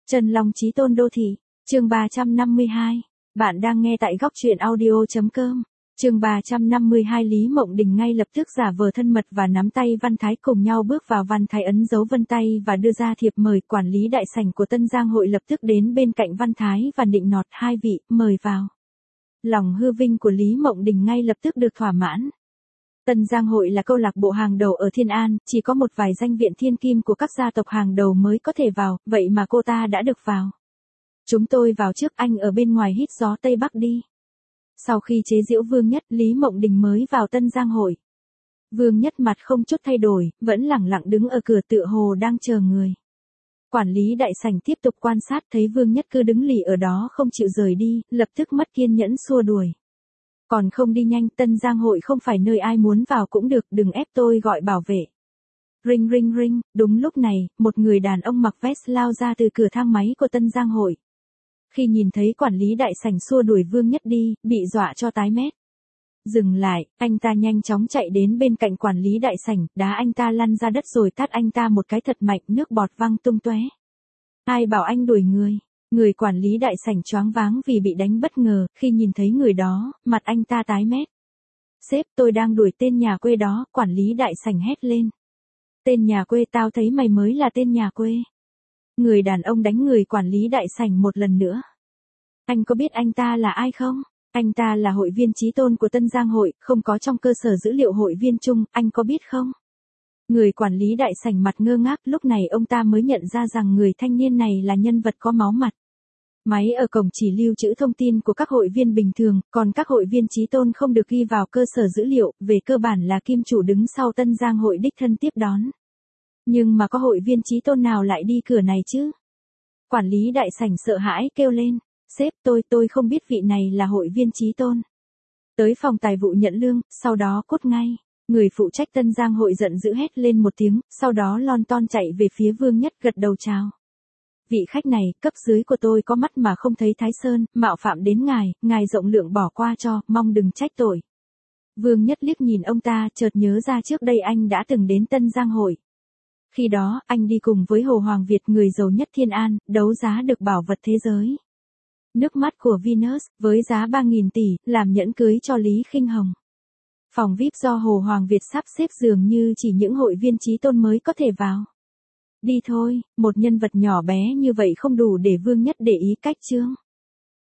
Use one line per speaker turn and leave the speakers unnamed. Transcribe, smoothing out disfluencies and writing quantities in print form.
Chân Long Chí Tôn Đô Thị, chương 352. Bạn đang nghe tại góc truyện audio.com. Chương 352. Lý Mộng Đình ngay lập tức giả vờ thân mật và nắm tay Văn Thái cùng nhau bước vào. Văn Thái ấn dấu vân tay và đưa ra thiệp mời. Quản lý đại sảnh của Tân Giang hội lập tức đến bên cạnh Văn Thái và nịnh nọt: hai vị, mời vào. Lòng hư vinh của Lý Mộng Đình ngay lập tức được thỏa mãn. Tân Giang hội là câu lạc bộ hàng đầu ở Thiên An, chỉ có một vài danh viện thiên kim của các gia tộc hàng đầu mới có thể vào, vậy mà cô ta đã được vào. Chúng tôi vào trước, anh ở bên ngoài hít gió Tây Bắc đi. Sau khi chế giễu Vương Nhất, Lý Mộng Đình mới vào Tân Giang hội. Vương Nhất mặt không chút thay đổi, vẫn lẳng lặng đứng ở cửa tựa hồ đang chờ người. Quản lý đại sảnh tiếp tục quan sát thấy Vương Nhất cứ đứng lì ở đó không chịu rời đi, lập tức mất kiên nhẫn xua đuổi. Còn không đi nhanh, Tân Giang hội không phải nơi ai muốn vào cũng được, đừng ép tôi gọi bảo vệ. Ring ring ring, đúng lúc này, một người đàn ông mặc vest lao ra từ cửa thang máy của Tân Giang hội. Khi nhìn thấy quản lý đại sảnh xua đuổi Vương Nhất đi, bị dọa cho tái mét. Dừng lại, anh ta nhanh chóng chạy đến bên cạnh quản lý đại sảnh, đá anh ta lăn ra đất rồi tát anh ta một cái thật mạnh, nước bọt văng tung tóe. Ai bảo anh đuổi người? Người quản lý đại sảnh choáng váng vì bị đánh bất ngờ, khi nhìn thấy người đó, mặt anh ta tái mét. Sếp, tôi đang đuổi tên nhà quê đó, quản lý đại sảnh hét lên. Tên nhà quê? Tao thấy mày mới là tên nhà quê. Người đàn ông đánh người quản lý đại sảnh một lần nữa. Anh có biết anh ta là ai không? Anh ta là hội viên chí tôn của Tân Giang hội, không có trong cơ sở dữ liệu hội viên chung, anh có biết không? Người quản lý đại sảnh mặt ngơ ngác, lúc này ông ta mới nhận ra rằng người thanh niên này là nhân vật có máu mặt. Máy ở cổng chỉ lưu trữ thông tin của các hội viên bình thường, còn các hội viên chí tôn không được ghi vào cơ sở dữ liệu, về cơ bản là kim chủ đứng sau Tân Giang hội đích thân tiếp đón. Nhưng mà có hội viên chí tôn nào lại đi cửa này chứ? Quản lý đại sảnh sợ hãi kêu lên, sếp, tôi không biết vị này là hội viên chí tôn. Tới phòng tài vụ nhận lương, sau đó cút ngay. Người phụ trách Tân Giang hội giận dữ hét lên một tiếng, sau đó lon ton chạy về phía Vương Nhất gật đầu chào. Vị khách này, cấp dưới của tôi có mắt mà không thấy Thái Sơn, mạo phạm đến ngài rộng lượng bỏ qua cho, mong đừng trách tội. Vương Nhất liếc nhìn ông ta, chợt nhớ ra trước đây anh đã từng đến Tân Giang hội. Khi đó, anh đi cùng với Hồ Hoàng Việt, người giàu nhất Thiên An, đấu giá được bảo vật thế giới. Nước mắt của Venus, với giá 3.000 tỷ, làm nhẫn cưới cho Lý Khinh Hồng. Phòng VIP do Hồ Hoàng Việt sắp xếp dường như chỉ những hội viên chí tôn mới có thể vào. Đi thôi, một nhân vật nhỏ bé như vậy không đủ để Vương Nhất để ý cách chương.